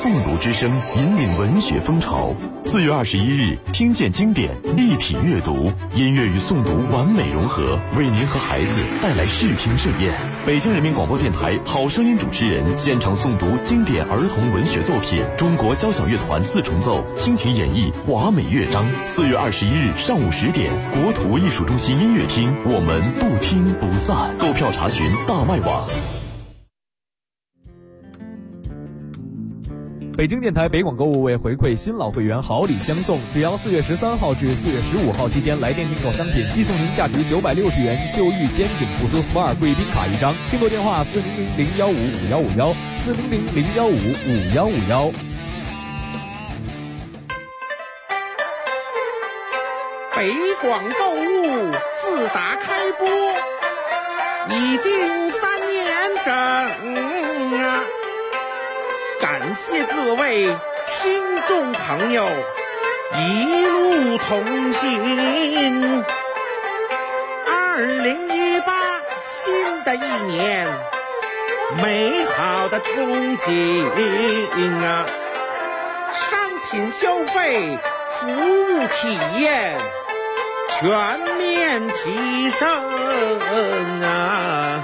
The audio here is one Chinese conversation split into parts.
诵读之声引领文学风潮。4月21日，听见经典，立体阅读，音乐与诵读完美融合，为您和孩子带来视听盛宴。北京人民广播电台好声音主持人现场诵读经典儿童文学作品，中国交响乐团4重奏倾情演绎华美乐章。4月21日上午10点，国土艺术中心音乐厅，我们不听不散。购票查询大麦网。 北京电台北广购物为回馈新老会员好礼相送，只要4月13号至4月15号期间来电订购商品，即送您价值960元秀玉肩颈辅助 SPA 贵宾卡1张。订购电话40001555151 40001555151。 北广购物自打开播已经3年整啊！感谢各位听众朋友一路同行。2018新的一年，美好的憧憬啊！商品消费、服务体验全面提升啊！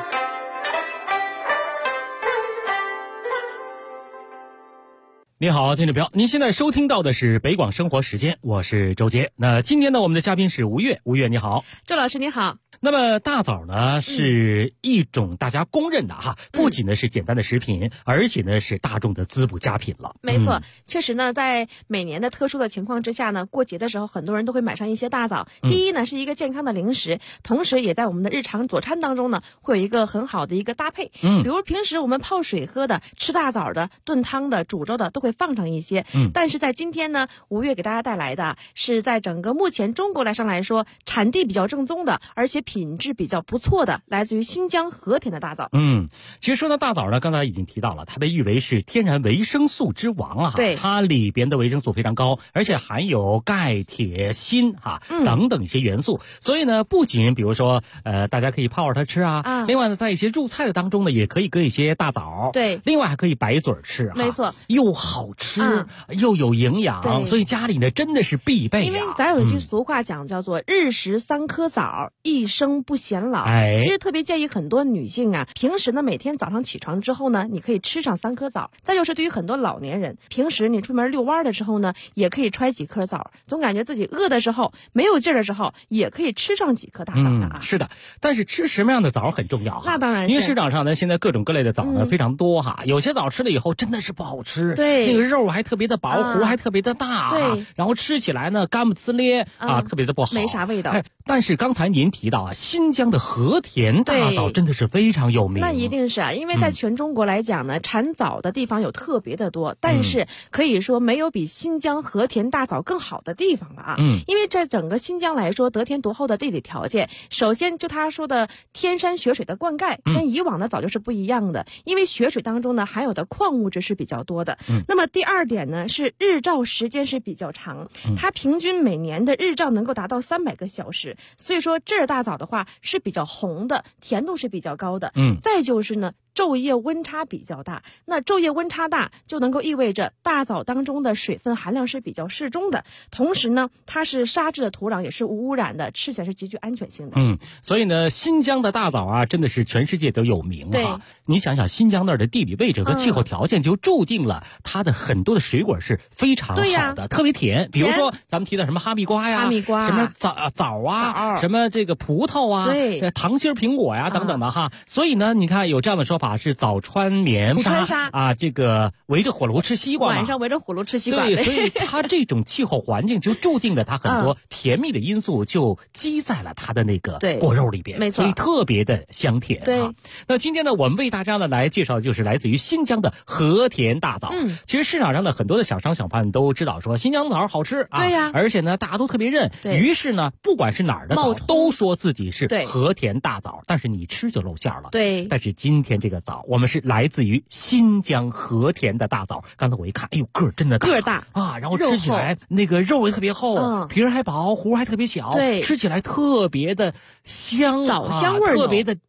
你好，听众朋友，您现在收听到的是北广生活时间，我是周杰。那今天呢，我们的嘉宾是吴越，吴越你好。 周老师你好。 那么大枣呢是一种大家公认的不仅呢是简单的食品，而且呢是大众的滋补佳品了。 没错，确实呢，在每年的特殊的情况之下呢，过节的时候很多人都会买上一些大枣。第一呢是一个健康的零食，同时也在我们的日常佐餐当中呢会有一个很好的一个搭配。比如平时我们泡水喝的、吃大枣的、炖汤的、煮粥的都会放上一些。但是在今天呢，吴越给大家带来的是在整个目前中国来说产地比较正宗的，而且品质比较不错的，来自于新疆和田的大枣。 其实说到大枣呢，刚才已经提到了，它被誉为是天然维生素之王对， 它里边的维生素非常高，而且含有钙、铁、锌等等一些元素。所以呢，不仅比如说大家可以泡着它吃另外呢，在一些入菜的当中呢，也可以搁一些大枣。 对， 另外还可以白嘴吃没错， 又好吃又有营养，所以家里呢真的是必备。 因为咱有一句俗话讲叫做日食3颗枣，一生不显老。其实特别建议很多女性平时呢每天早上起床之后呢，你可以吃上3颗枣。再就是对于很多老年人，平时你出门遛弯的时候呢，也可以揣几颗枣，总感觉自己饿的时候没有劲儿的时候，也可以吃上几颗大枣的是的，但是吃什么样的枣很重要那当然是， 因为市场上呢现在各种各类的枣呢非常多有些枣吃了以后真的是不好吃， 对， 那个肉还特别的薄，核还特别的大对， 然后吃起来呢干不呲咧特别的不好， 没啥味道。 但是刚才您提到新疆的和田大枣真的是非常有名。 那一定是因为在全中国来讲呢，产枣的地方有特别的多，但是可以说没有比新疆和田大枣更好的地方了因为在整个新疆来说，得天独厚的地理条件，首先就他说的天山雪水的灌溉跟以往的枣就是不一样的，因为雪水当中呢含有的矿物质是比较多的。那么第二点呢是日照时间是比较长，它平均每年的日照能够达到300个小时，所以说这大枣的话是比较红的，甜度是比较高的。再就是呢昼夜温差比较大，那昼夜温差大就能够意味着大枣当中的水分含量是比较适中的，同时呢它是沙质的土壤，也是无污染的，吃起来是极具安全性的。 所以呢新疆的大枣真的是全世界都有名你想想新疆那儿的地理位置和气候条件就注定了它的很多的水果是非常好的，特别甜。比如说咱们提到什么哈密瓜什么枣什么这个葡萄糖心苹果等等的所以呢你看有这样的说法是早穿棉纱这个围着火炉吃西瓜晚上围着火炉吃西瓜。 对，所以它这种气候环境就注定了它很多甜蜜的因素就积在了它的那个果肉里边， 没错， 所以特别的香甜。 对， 那今天呢我们为大家呢来介绍的就是来自于新疆的和田大枣。其实市场上的很多的小商小贩都知道说新疆枣好吃对而且呢大家都特别认，于是呢不管是哪儿的枣都说自己是和田大枣，但是你吃就露馅了。 对， 但是今天这个枣我们是来自于新疆和田的大枣。刚才我一看，哎呦个儿真的大， 个儿大然后吃起来那个肉也特别厚，皮儿还薄，核还特别小， 对， 吃起来特别的香， 枣香味特别的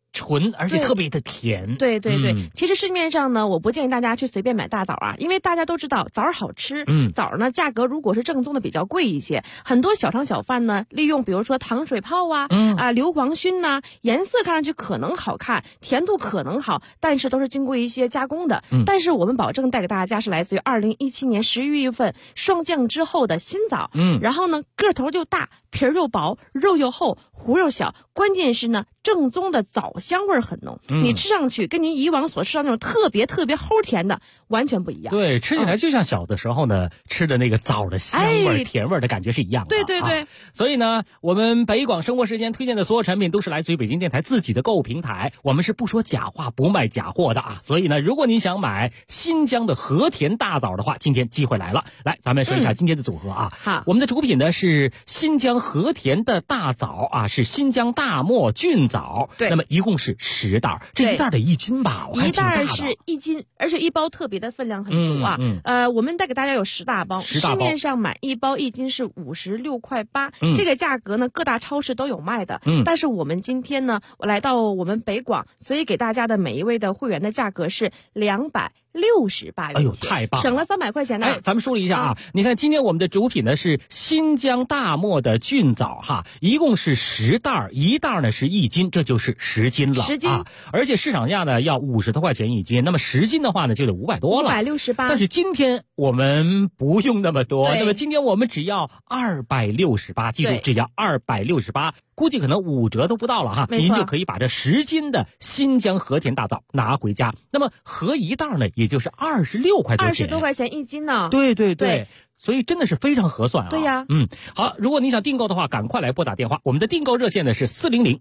纯，而且特别的甜。 对，其实市面上呢，我不建议大家去随便买大枣啊，因为大家都知道枣好吃，枣呢价格如果是正宗的比较贵一些，很多小商小贩呢利用比如说糖水泡硫磺熏呐，颜色看上去可能好看，甜度可能好，但是都是经过一些加工的。但是我们保证带给大家是来自于2017年11月份霜降之后的新枣，然后呢个头又大，皮儿又薄，肉又厚，核又小，关键是呢正宗的枣香味很浓，你吃上去跟您以往所吃到那种特别齁甜的完全不一样。 对，吃起来就像小的时候呢吃的那个枣的香味、甜味的感觉是一样的。 对。 所以呢，我们北广生活时间推荐的所有产品都是来自于北京电台自己的购物平台，我们是不说假话不卖假货的啊。所以呢，如果您想买新疆的和田大枣的话，今天机会来了。来，咱们说一下今天的组合啊。 好， 我们的主品呢是新疆和田的大枣啊，是新疆大漠菌枣。 对， 那么一共是10袋，这一袋得1斤吧？ 一袋是1斤，而且一包特别的分量很足啊。我们带给大家有10大包，市面上买一包1斤是56.8块，这个价格呢各大超市都有卖的。但是我们今天呢，我来到我们北广，所以给大家的每一位的会员的价格是268元钱。 哎呦，太棒了， 省了300块钱呢。 咱们说了一下啊，你看今天我们的主品呢是新疆大漠的菌枣哈，一共是10袋，一袋呢是1斤，这就是10斤了。10斤啊，而且市场价呢要50多块钱1斤，那么10斤的话呢就得500多了 ，568。 但是今天我们不用那么多，那么今天我们只要268，记住只要268，估计可能5折都不到了哈，您就可以把这10斤的新疆和田大枣拿回家。那么合一袋呢，也就是26块多钱 ，20多块钱1斤呢。 对。所以真的是非常合算啊！ 对呀， 好，如果你想订购的话，赶快来拨打电话。我们的订购热线呢是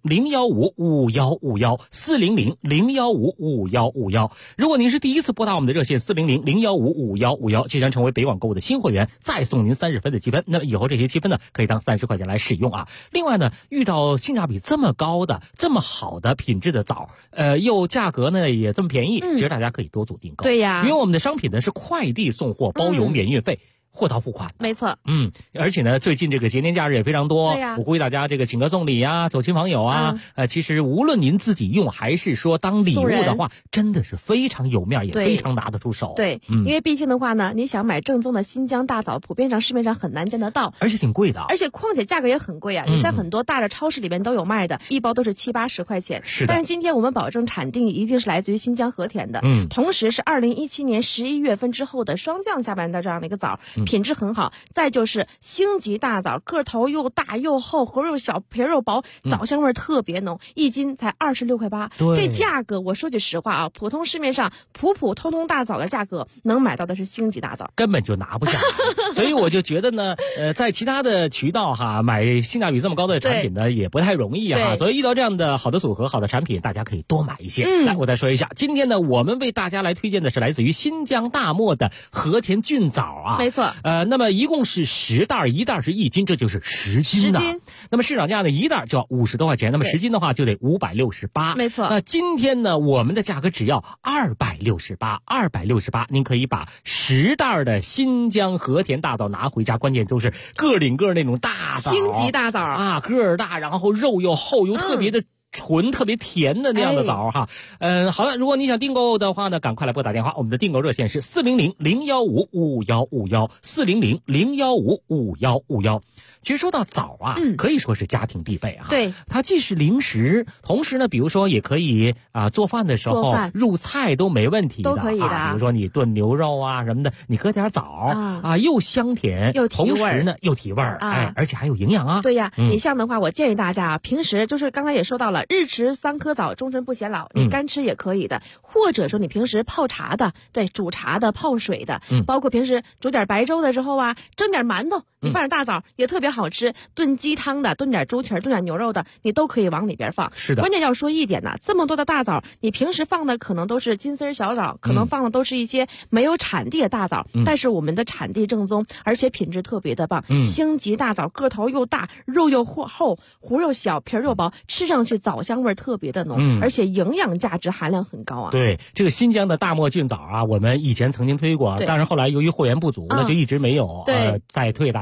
400-015-5151，400-015-5151。如果您是第一次拨打我们的热线400-015-5151，就将成为北网购物的新会员，再送您30分的积分。那么以后这些积分呢，可以当30块钱来使用啊。另外呢，遇到性价比这么高的、这么好的品质的枣，又价格呢也这么便宜，其实大家可以多组订购。 对呀， 因为我们的商品呢是快递送货，包邮免运费。货到付款， 没错。 而且呢，最近这个节年假日也非常多，我鼓励大家这个请客送礼啊，走亲访友啊。其实无论您自己用还是说当礼物的话，真的是非常有面，也非常拿得出手。 对，因为毕竟的话呢，你想买正宗的新疆大枣，普遍上市面上很难见得到， 而且挺贵的， 而且况且价格也很贵啊。你像很多大的超市里面都有卖的，一包都是70-80块钱。 是的。 但是今天我们保证产地一定是来自于新疆和田的，同时是2017年11月份之后的霜降下半的这样的一个枣，品质很好。再就是星级大枣，个头又大又厚，核又小，皮又薄，枣香味特别浓，1斤才26块8。这价格我说句实话啊，普通市面上普通大枣的价格能买到的是星级大枣， 根本就拿不下来。所以我就觉得呢，在其他的渠道哈买性价比这么高的产品呢也不太容易啊。所以遇到这样的好的组合、好的产品，大家可以多买一些。来，我再说一下，今天呢我们为大家来推荐的是来自于新疆大漠的和田菌枣啊。 没错。 那么一共是10袋，一袋是1斤，这就是10斤呢。那么市场价呢，一袋就要50多块钱，那么10斤的话就得568。 没错。 那今天呢，我们的价格只要268，您可以把10袋的新疆和田大枣拿回家，关键都是个顶个那种大枣， 星级大枣啊，个儿大，然后肉又厚又特别的纯，特别甜的那样的枣哈。好了，如果你想订购的话呢，赶快来拨打电话，我们的订购热线是400-015-5151，400-015-5151。其实说到枣啊，可以说是家庭必备啊。 对， 它既是零食，同时呢，比如说也可以做饭的时候入菜都没问题的， 都可以的。 比如说你炖牛肉啊什么的，你搁点枣又香甜又提味， 同时呢又提味儿，而且还有营养啊。 对呀，你像的话，我建议大家平时就是刚才也说到了，日吃3颗枣，终身不显老。你干吃也可以的，或者说你平时泡茶的，对，煮茶的、泡水的，包括平时煮点白粥的时候啊，蒸点馒头，你放点大枣也特别好吃。炖鸡汤的、炖点猪蹄儿、炖点牛肉的，你都可以往里边放。 是的。 关键要说一点呢，这么多的大枣，你平时放的可能都是金丝小枣，可能放的都是一些没有产地的大枣，但是我们的产地正宗，而且品质特别的棒。星级大枣个头又大，肉又厚，核又小，皮又薄，吃上去枣香味特别的浓，而且营养价值含量很高啊。 对，这个新疆的大漠菌枣啊，我们以前曾经推过，但是后来由于货源不足，那就一直没有再推给大家。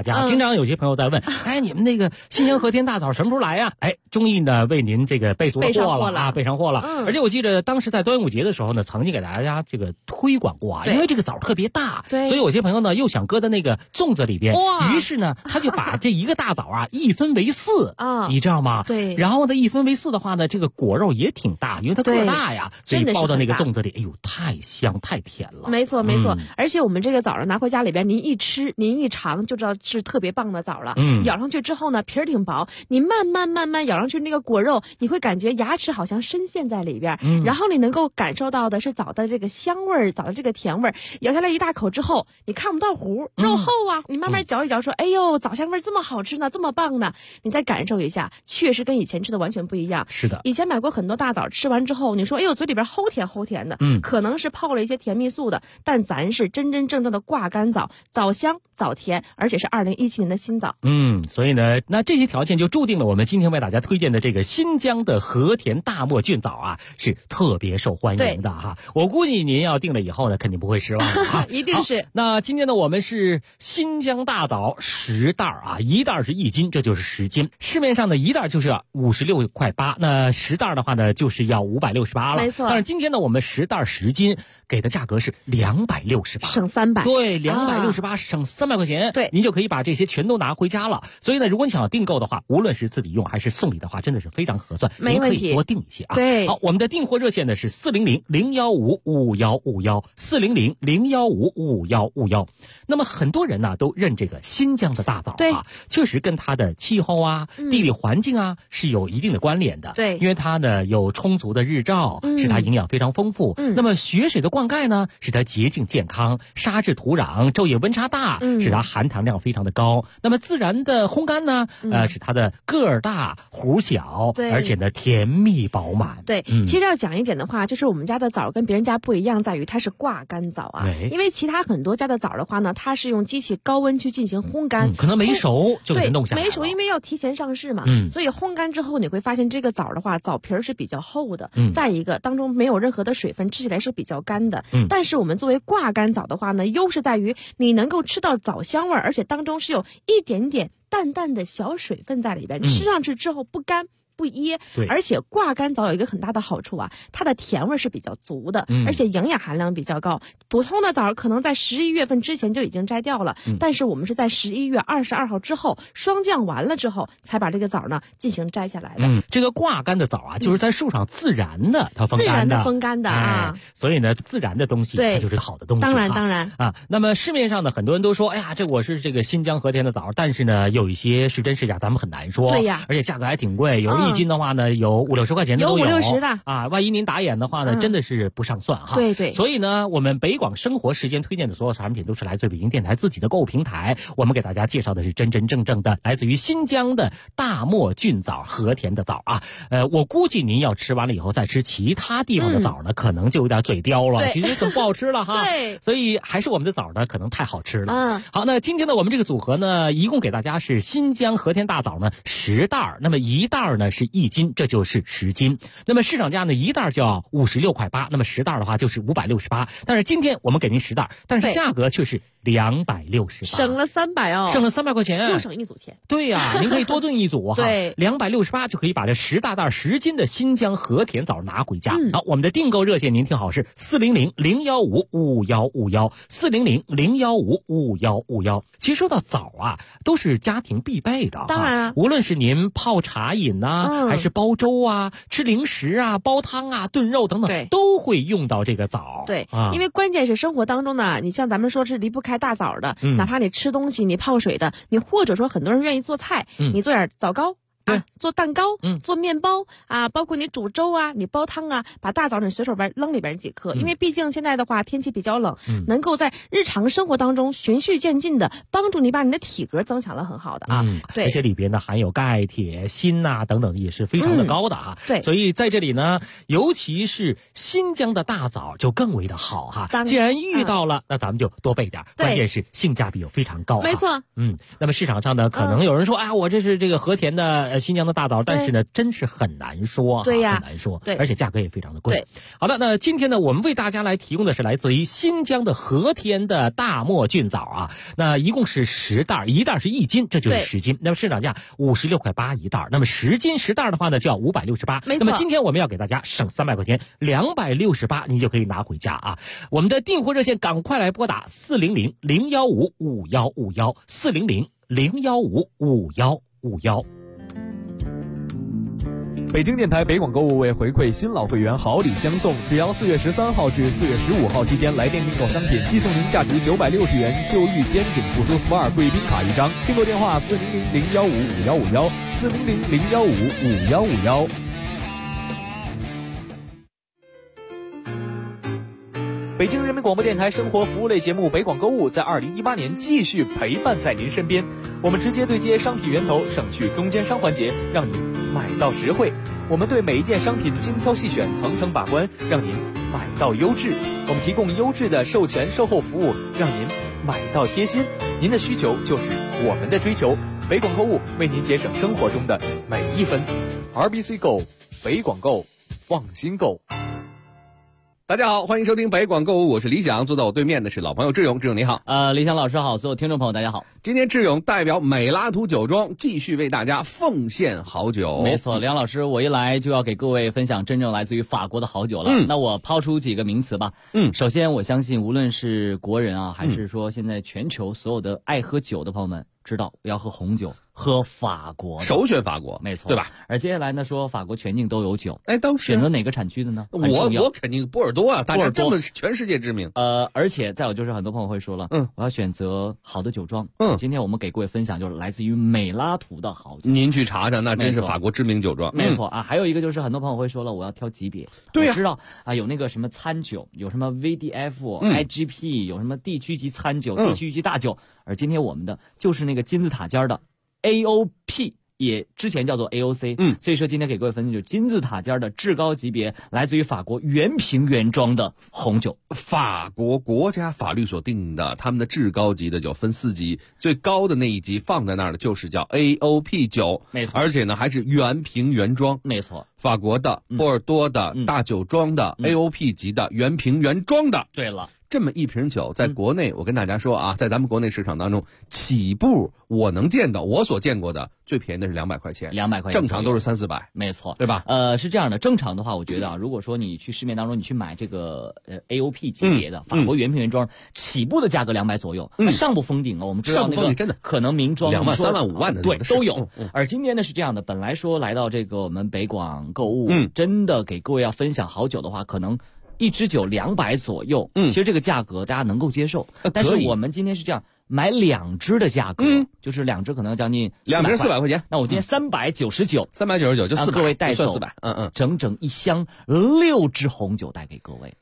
家。经常有些朋友在问，你们那个新疆和田大枣什么时候来呀？终于呢为您这个备足了货了啊，备上货了。而且我记得当时在端午节的时候呢，曾经给大家这个推广过啊，因为这个枣特别大，所以有些朋友呢又想搁在那个粽子里边，于是呢他就把这一个大枣啊一分为4啊，你知道吗？ 对。 然后呢一分为4的话呢，这个果肉也挺大，因为它个大呀，所以包到那个粽子里，哎呦，太香太甜了。 没错没错，而且我们这个枣拿回家里边，您一吃您一尝就知道是特别棒的枣了。咬上去之后呢，皮儿挺薄，你慢慢咬上去那个果肉，你会感觉牙齿好像深陷在里边，然后你能够感受到的是枣的这个香味儿，枣的这个甜味儿。咬下来一大口之后，你看不到核，肉厚啊，你慢慢嚼一嚼，说哎呦，枣香味这么好吃呢，这么棒呢，你再感受一下，确实跟以前吃的完全不一样。 是的， 以前买过很多大枣，吃完之后你说哎呦嘴里边齁甜齁甜的，可能是泡了一些甜蜜素的，但咱是真真正正的挂干枣，枣香枣甜，而且是2017年的新枣。 所以呢，那这些条件就注定了我们今天为大家推荐的这个新疆的和田大漠菌枣啊，是特别受欢迎的哈。我估计您要订了以后呢，肯定不会失望的哈。 一定是。 那今天呢，我们是新疆大枣10袋啊，1袋是1斤，这就是10斤。市面上的1袋就是56.8块，那10袋的话呢，就是要568了。 没错。 但是今天呢，我们10袋10斤给的价格是268， 省300。 对，268省300块钱。 对， 您就可以把这些全都拿回家了。所以呢，如果你想要订购的话，无论是自己用还是送礼的话，真的是非常合算。 没问题， 您可以多订一些啊。 对， 好，我们的订货热线呢是400-015-5151，400-015-5151。那么很多人呢都认这个新疆的大枣啊，确实跟它的气候啊、地理环境啊是有一定的关联的。 对， 因为它呢有充足的日照，使它营养非常丰富。那么雪水的灌溉呢，使它洁净健康；沙质土壤、昼夜温差大，使它含糖量非常的高。那么自然的烘干呢，使它的个儿大、核小，而且呢甜蜜饱满。 对，其实要讲一点的话，就是我们家的枣跟别人家不一样，在于它是挂干枣啊。因为其他很多家的枣的话呢，它是用机器高温去进行烘干， 可能没熟就给它弄下来了。 没熟，因为要提前上市嘛，所以烘干之后你会发现这个枣的话，枣皮儿是比较厚的，再一个当中没有任何的水分，吃起来是比较干的。但是我们作为挂干枣的话呢，优势在于你能够吃到枣香味儿，而且当中是有一点点淡淡的小水分在里边，吃上去之后不干不噎。而且挂干枣有一个很大的好处啊，它的甜味是比较足的，而且营养含量比较高。普通的枣可能在11月份之前就已经摘掉了，但是我们是在11月22号之后霜降完了之后才把这个枣呢进行摘下来的。 这个挂干的枣啊，就是在树上自然的它风干的， 自然的风干的啊。 所以呢，自然的东西它就是好的东西。 当然啊。那么市面上的很多人都说，哎呀，这我是这个新疆和田的枣，但是呢，有一些是真是假，咱们很难说。 对呀， 而且价格还挺贵，有1斤的话呢，有50-60块钱的都有 ，50-60的啊。万一您打眼的话呢，真的是不上算哈。 对。 所以呢，我们北广生活时间推荐的所有产品都是来自北京电台自己的购物平台，我们给大家介绍的是真真正正的来自于新疆的大漠菌枣、和田的枣啊。我估计您要吃完了以后再吃其他地方的枣呢，可能就有点嘴刁了，其实很不好吃了哈。 对， 所以还是我们的枣呢，可能太好吃了。好，那今天呢，我们这个组合呢，一共给大家是新疆和田大枣呢10袋，那么1袋呢是1斤，这就是10斤。那么市场价呢，1袋就要56.8块，那么10袋的话就是568。但是今天我们给您10袋，但是价格却是268， 省了300哦， 省了300块钱， 又省1组钱。 对呀，您可以多炖一组哈。 对 ，268就可以把这10大袋10斤的新疆和田枣拿回家。好，我们的订购热线您听好是400-015-5151，400-015-5151。其实说到枣啊，都是家庭必备的。 当然， 无论是您泡茶饮呐，还是煲粥啊、吃零食啊、煲汤啊、炖肉等等，都会用到这个枣。 对，因为关键是生活当中呢，你像咱们说是离不开大枣的，哪怕你吃东西、你泡水的，你或者说很多人愿意做菜，你做点枣糕。做蛋糕，做面包啊，包括你煮粥啊，你煲汤啊，把大枣你随手扔里边几颗，因为毕竟现在的话天气比较冷，能够在日常生活当中循序渐进的帮助你把你的体格增强了很好的啊。对， 而且里边呢含有钙、铁、锌呐等等也是非常的高的哈。 对， 所以在这里呢，尤其是新疆的大枣就更为的好哈。既然遇到了，那咱们就多备点，关键是性价比又非常高。 没错。 那么市场上呢，可能有人说，哎呀，我这是这个和田的新疆的大枣，但是呢，真是很难说， 对呀， 很难说， 对， 而且价格也非常的贵。 对， 好的，那今天呢，我们为大家来提供的是来自于新疆的和田的大漠菌枣啊，那一共是10袋，一袋是1斤，这就是10斤，那么市场价56.8块一袋，那么10斤10袋的话呢，就要568， 没错。 那么今天我们要给大家省300块钱，268您就可以拿回家啊。我们的订货热线赶快来拨打400-015-5151，400-015-5151。 北京电台北广购物为回馈新老会员好礼相送，只要4月13号至4月15号期间来电订购商品，寄送您价值960元秀玉肩颈辅助 SPA 贵宾卡1张。订购电话400-015-5151，400-015-5151。北京人民广播电台生活服务类节目北广购物在2018年继续陪伴在您身边，我们直接对接商品源头，省去中间商环节，让您买到实惠。我们对每一件商品精挑细选，层层把关，让您买到优质。我们提供优质的售前售后服务，让您买到贴心。您的需求就是我们的追求，北广购物为您节省生活中的每一分。RBC Go， 北广购，放心购。 大家好，欢迎收听北广购物，我是李想，坐在我对面的是老朋友志勇。志勇你好。 李想老师好，所有听众朋友大家好。 今天志勇代表美拉图酒庄继续为大家奉献好酒。 没错，梁老师，我一来就要给各位分享真正来自于法国的好酒了。那我抛出几个名词吧。首先我相信无论是国人啊，还是说现在全球所有的爱喝酒的朋友们，知道要喝红酒，喝法国， 首选法国， 没错， 对吧？ 而接下来呢，说法国全境都有酒， 都是选择哪个产区的呢？ 我肯定波尔多啊，大家这么全世界知名。 而且再有就是很多朋友会说了，我要选择好的酒庄。今天我们给各位分享就是来自于美拉图的好酒， 您去查查，那真是法国知名酒庄。 没错啊，还有一个就是很多朋友会说了，我要挑级别。 对呀， 我知道啊，有那个什么餐酒，有什么 VDF、IGP， 有什么地区级餐酒、地区级大酒。而今天我们的就是那个金字塔尖的 AOP， 也之前叫做 AOC。所以说今天给各位分享就是金字塔尖的至高级别，来自于法国原瓶原装的红酒。 法国国家法律所定的，他们的至高级的酒分4级，最高的那一级放在那儿的就是叫 AOP 酒， 没错， 而且呢还是原瓶原装， 没错， 法国的、波尔多的、大酒庄的、AOP 级的原瓶原装的。 对了。 这么一瓶酒在国内，我跟大家说啊，在咱们国内市场当中起步，我能见到我所见过的最便宜的是200块钱 ，200块钱， 正常都是300-400， 没错， 对吧？ 是这样的，正常的话，我觉得啊，如果说你去市面当中你去买这个AOP 级别的法国原瓶原装，起步的价格200左右，上不封顶啊，我们知道那个真的可能名装 2万、3万、5万的对都有。而今天呢是这样的，本来说来到这个我们北广购物，真的给各位要分享好酒的话，可能一支酒200左右，其实这个价格大家能够接受。但是我们今天是这样，买2支的价格，就是2支可能将近 2瓶400块钱。 那我今天399 就400， 各位带走 400， 整整一箱6支红酒带给各位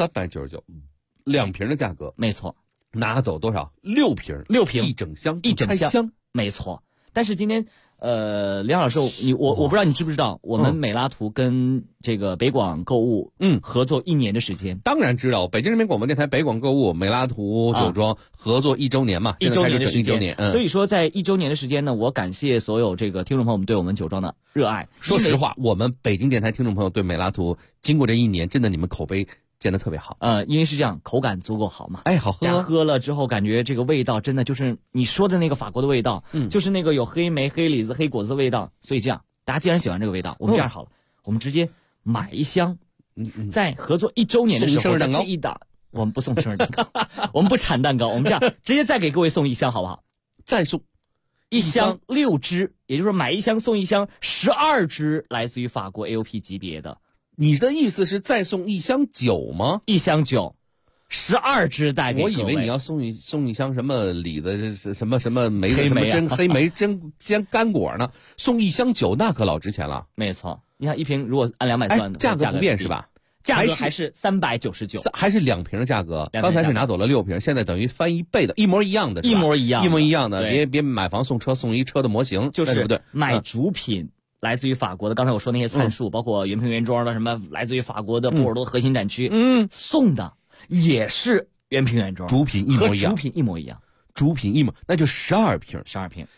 ，399，2瓶的价格， 没错。 拿走多少？6瓶，一整箱， 没错。但是今天。梁老师，我不知道你知不知道，我们美拉图跟这个北广购物合作1年的时间。 当然知道，北京人民广播电台北广购物美拉图酒庄合作1周年嘛 ，1周年的时间。 1周年， 所以说在1周年的时间呢，我感谢所有这个听众朋友们对我们酒庄的热爱。 说实话，我们北京电台听众朋友对美拉图经过这1年，真的你们口碑建得特别好。 因为是这样，口感足够好嘛。 好喝。 喝了之后感觉这个味道真的就是你说的那个法国的味道，就是那个有黑莓、黑李子、黑果子的味道。所以这样，大家既然喜欢这个味道，我们这样好了，我们直接买一箱，在合作1周年的时候，在这一档，我们不送生日蛋糕，我们不产蛋糕，我们这样直接再给各位送1箱，好不好？ 再送 1箱6支，也就是说买1箱送1箱，12支来自于法国 AOP 级别的。 你的意思是再送1箱酒吗 ？1箱酒，12支带给各位。 我以为你要送一箱什么李子什么莓黑莓黑莓真干果呢？送1箱酒那可老值钱了。 没错，你看1瓶如果按200算的， 价格不变是吧？ 价格还是399， 还是2瓶的价格。刚才是拿走了6瓶，现在等于翻1倍的，一模一样的， 一模一样的。别买房送车，送一车的模型， 就是对不对？ 买主品。来自于法国的，刚才我说那些参数，包括原瓶原装的什么，来自于法国的波尔多核心展区，送的也是原瓶原装， 主品一模一样， 主品一模一样， 主品一模，那就12瓶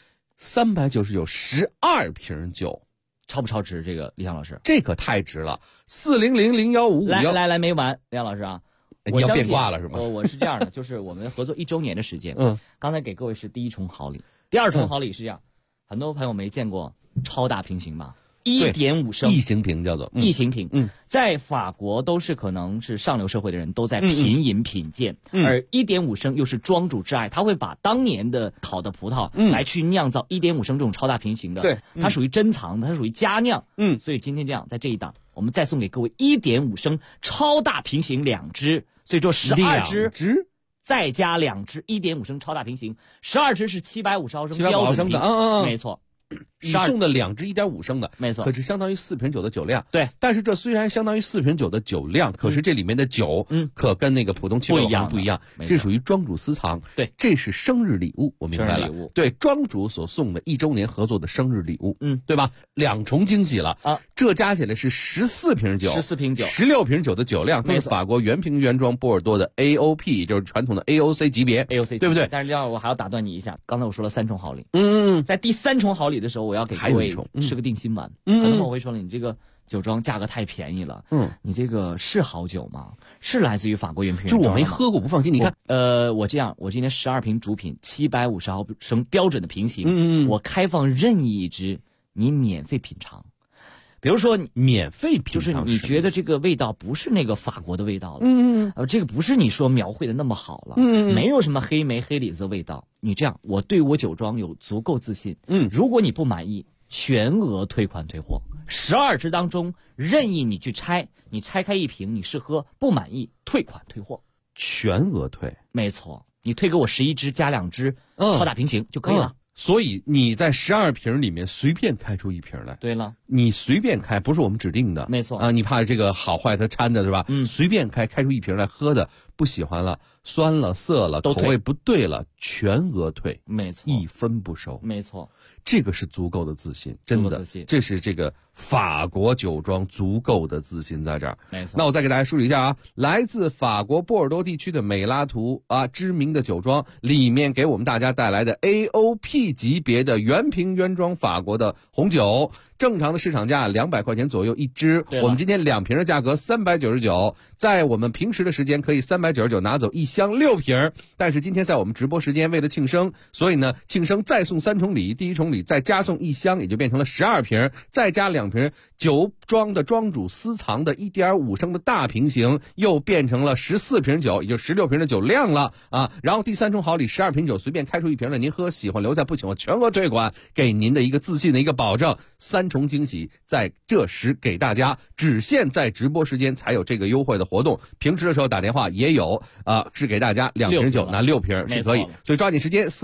399，12瓶酒， 超不超值？这个李想老师， 这可太值了。400015551， 来，没完，李想老师啊， 你要变卦了是吗？ 我是这样的，就是我们合作1周年的时间，刚才给各位是第一重好礼，第二重好礼是这样，很多朋友没见过超大瓶型吧？1.5升异形瓶叫做异形瓶，在法国都是可能是上流社会的人都在品饮品鉴，而1.5升又是庄主之爱，他会把当年的好的葡萄来去酿造1.5升这种超大瓶型的， 对， 它属于珍藏的，它属于佳酿，所以今天这样在这一档，我们再送给各位1.5升超大瓶型2支，所以说12支。再加2支1.5升超大瓶型，12支是750毫升标准瓶，没错。 你送的2支1.5升的， 没错， 可是相当于4瓶酒的酒量。 对， 但是这虽然相当于4瓶酒的酒量，可是这里面的酒，可跟那个普通750不一样，这属于庄主私藏。 对， 这是生日礼物，我明白了。对，庄主所送的1周年合作的生日礼物，对吧？2重惊喜了啊！这加起来是14瓶酒 ，14瓶酒 ，16瓶酒的酒量，跟法国原瓶原装波尔多的 AOP， 也就是传统的 AOC 级别，对不对？ 但是这样我还要打断你一下，刚才我说了3重好礼，在第3重好礼的时候，我要给各位吃个定心丸。很多朋友会说了，你这个酒庄价格太便宜了，你这个是好酒吗？是来自于法国原瓶原装， 就我没喝过，不放心。你看， 我这样，我今天12瓶主品750毫升标准的瓶型，我开放任意一支，你免费品尝。比如说免费品尝， 就是你觉得这个味道不是那个法国的味道了，这个不是你说描绘的那么好了，没有什么黑莓黑李子的味道。你这样，我对我酒庄有足够自信，如果你不满意，全额退款退货。12支当中任意你去拆，你拆开1瓶你试喝，不满意退款退货， 全额退。 没错，你退给我11支加2支超大瓶型就可以了。 所以你在12瓶里面随便开出1瓶来。 对了， 你随便开，不是我们指定的。 没错啊，你怕这个好坏它掺的是吧？随便开出1瓶来喝的，不喜欢了，酸了涩了，口味不对了，全额退。 没错 ，1分不收。 没错， 这个是足够的自信，真的，这是这个法国酒庄足够的自信在这儿。 没错。 那我再给大家梳理一下啊，来自法国波尔多地区的美拉图啊，知名的酒庄里面给我们大家带来的 AOP 级别的原瓶原装法国的红酒，正常的市场价200块钱左右1支，我们今天2瓶的价格399，在我们平时的时间可以399拿走1箱6瓶，但是今天在我们直播时间为了庆生，所以呢庆生再送3重礼，第1重礼再加送1箱，也就变成了12瓶，再加2瓶酒庄的庄主私藏的1.5升的大瓶型，又变成了14瓶酒，也就16瓶的酒量了啊。然后第3重好礼12瓶酒随便开出1瓶来，您喝喜欢留下，不喜欢全额退款，给您的一个自信的一个保证。3重惊喜在这时给大家，只限在直播时间才有这个优惠的活动，平时的时候打电话也有啊，是给大家2瓶酒拿6瓶是可以，所以抓紧时间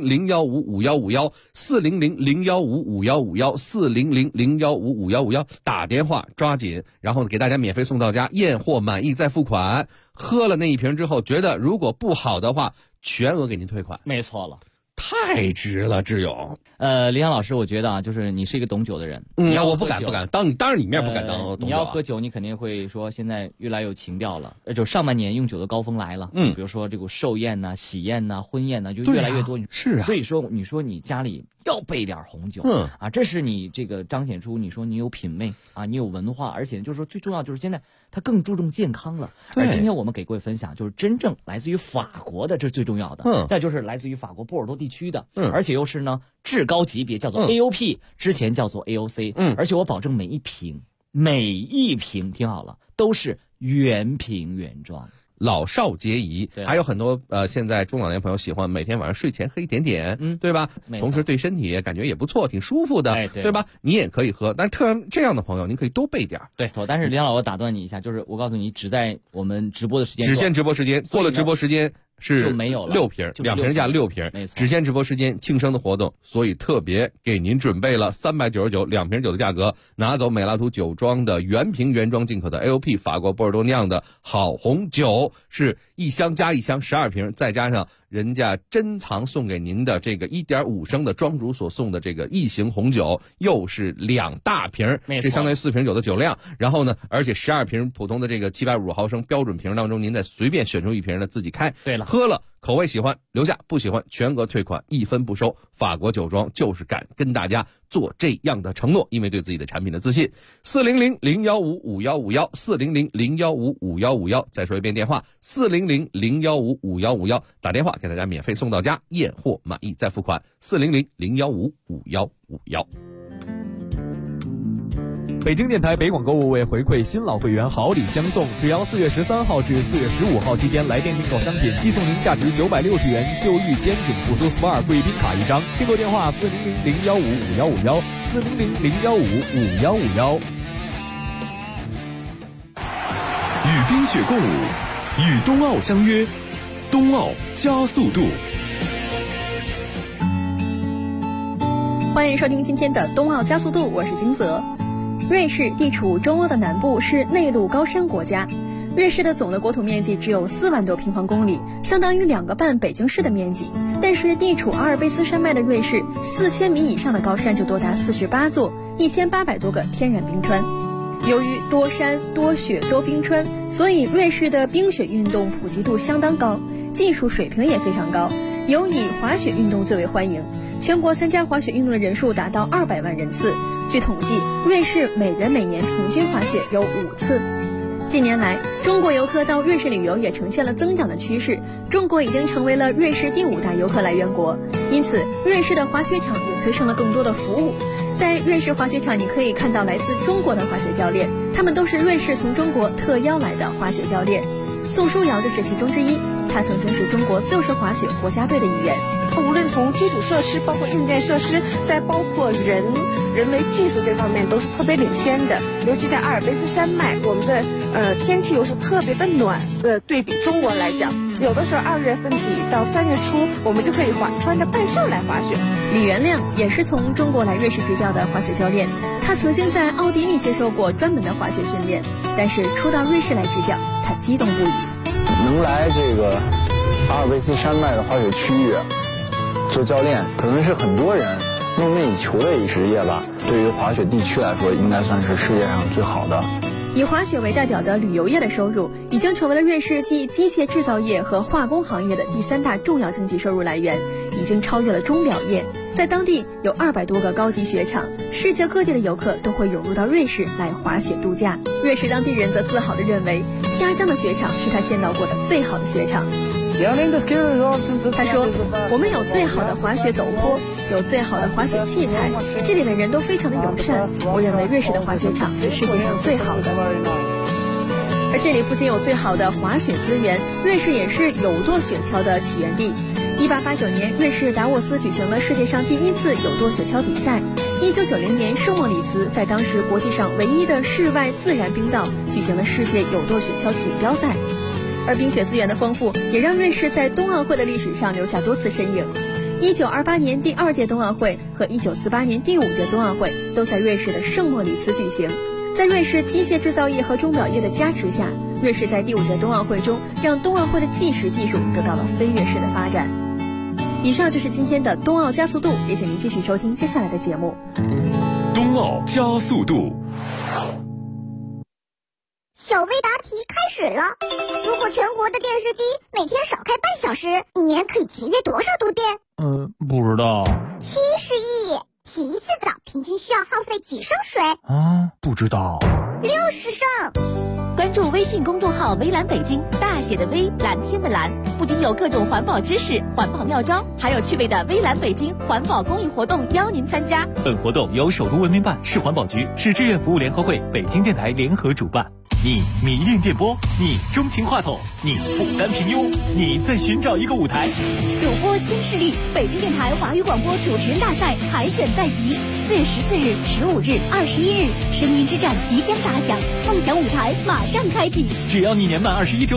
，40001555151，400015551，400015551，打电话抓紧，然后给大家免费送到家，验货满意再付款。喝了那1瓶之后，觉得如果不好的话，全额给您退款。 没错了。 太值了，志勇。 李想老师，我觉得啊，就是你是一个懂酒的人。 我不敢，当然你面不敢当懂酒。 你要喝酒，你肯定会说现在越来有情调了。就上半年用酒的高峰来了。比如说这个寿宴呐、喜宴呐、婚宴呐，就越来越多。 是啊。 所以说，你说你家里要备点红酒，这是你这个彰显出你说你有品味啊，你有文化，而且就是说最重要就是现在它更注重健康了。而今天我们给各位分享，就是真正来自于法国的，这是最重要的。再就是来自于法国波尔多地区的，而且又是呢至高级别，叫做 AOP，之前叫做 AOC，而且我保证每一瓶听好了，都是原瓶原装。 老少皆宜，还有很多现在中老年朋友喜欢每天晚上睡前喝一点点，对吧？同时对身体感觉也不错，挺舒服的，对吧？你也可以喝，但是这样的朋友您可以多备点。 对，但是李老，我打断你一下，就是我告诉你，只在我们直播的时间， 只限直播时间，过了直播时间是就没有了 6瓶，2瓶加6瓶， 没错， 只限直播时间庆生的活动，所以特别给您准备了399，2瓶酒的价格拿走美拉图酒庄的原瓶原装进口的 AOP 法国波尔多酿的好红酒，是1箱加1箱12瓶，再加上人家珍藏送给您的这个1.5升的庄主所送的这个异形红酒，又是2大瓶，这相当于4瓶酒的酒量。然后呢，而且12瓶普通的这个750毫升标准瓶当中，您再随便选出1瓶呢自己开。 对了， 喝了口味喜欢留下，不喜欢全额退款，1分不收。法国酒庄就是敢跟大家做这样的承诺，因为对自己的产品的自信。400-015-5151，400-015-5151。再说一遍电话，400-015-5151，打电话给大家免费送到家，验货满意再付款。400-015-5151。 北京电台北广购物为回馈新老会员好礼相送，只要4月13号至4月15号期间来电订购商品，寄送您价值960元秀玉肩颈辅助 SPA 贵宾卡1张。订购电话400-015-5151，400-015-5151。 与冰雪共舞，与冬奥相约，冬奥加速度。 欢迎收听今天的冬奥加速度，我是金泽。瑞士地处中欧的南部，是内陆高山国家。瑞士的总的国土面积只有4万多平方公里，相当于2个半北京市的面积。但是地处阿尔卑斯山脉的瑞士，4000米以上的高山就多达48座，1800多个天然冰川。由于多山多雪多冰川，所以瑞士的冰雪运动普及度相当高，技术水平也非常高，尤以滑雪运动最为欢迎。全国参加滑雪运动的人数达到200万人次。据统计，瑞士每人每年平均滑雪有5次。近年来，中国游客到瑞士旅游也呈现了增长的趋势，中国已经成为了瑞士第5大游客来源国。因此，瑞士的滑雪场也催生了更多的服务。在瑞士滑雪场，你可以看到来自中国的滑雪教练，他们都是瑞士从中国特邀来的滑雪教练。宋书瑶就是其中之一，他曾经是中国自由式滑雪国家队的一员。 无论从基础设施，包括硬件设施，再包括人为技术这方面，都是特别领先的。尤其在阿尔卑斯山脉，我们的天气又是特别的暖，对比中国来讲，有的时候2月份底到3月初，我们就可以穿着半袖来滑雪。 李元亮也是从中国来瑞士执教的滑雪教练，他曾经在奥地利接受过专门的滑雪训练，但是初到瑞士来执教，他激动不已。 能来这个阿尔卑斯山脉的滑雪区域做教练，可能是很多人梦寐以求的一个职业吧。对于滑雪地区来说，应该算是世界上最好的。 以滑雪为代表的旅游业的收入，已经成为了瑞士继机械制造业和化工行业的第3大重要经济收入来源，已经超越了钟表业。在当地有200多个高级雪场，世界各地的游客都会涌入到瑞士来滑雪度假。瑞士当地人则自豪地认为，家乡的雪场是他见到过的最好的雪场。他说，我们有最好的滑雪陡坡，有最好的滑雪器材，这里的人都非常的友善，我认为瑞士的滑雪场是世界上最好的。而这里不仅有最好的滑雪资源，瑞士也是有舵雪橇的起源地。1889年，瑞士达沃斯举行了世界上第1次有舵雪橇比赛。1990年，圣莫里茨在当时国际上唯一的室外自然冰道举行了世界有舵雪橇锦标赛。而冰雪资源的丰富，也让瑞士在冬奥会的历史上留下多次身影。1928年第2届冬奥会和1948年第5届冬奥会都在瑞士的圣莫里茨举行。在瑞士机械制造业和钟表业的加持下，瑞士在第5届冬奥会中让冬奥会的计时技术得到了飞跃式的发展。以上就是今天的冬奥加速度，也请您继续收听接下来的节目。 冬奥加速度。 小微答题开始了。如果全国的电视机每天少开半小时，一年可以节约多少度电？ 不知道。 70亿。洗一次澡平均需要耗费几升水？ 不知道。 60升。 关注微信公众号微蓝北京，大写的微，蓝天的蓝，不仅有各种环保知识、环保妙招，还有趣味的微蓝北京环保公益活动邀您参加。 本活动由首都文明办、市环保局、市志愿服务联合会、北京电台联合主办。你迷恋电波，你钟情话筒，你不甘平庸，你在寻找一个舞台。 主播新势力，北京电台华语广播主持人大赛海选在即，4月14日、15日、21日，声音之战即将打响，梦想舞台马上开启。 只要你年满21周。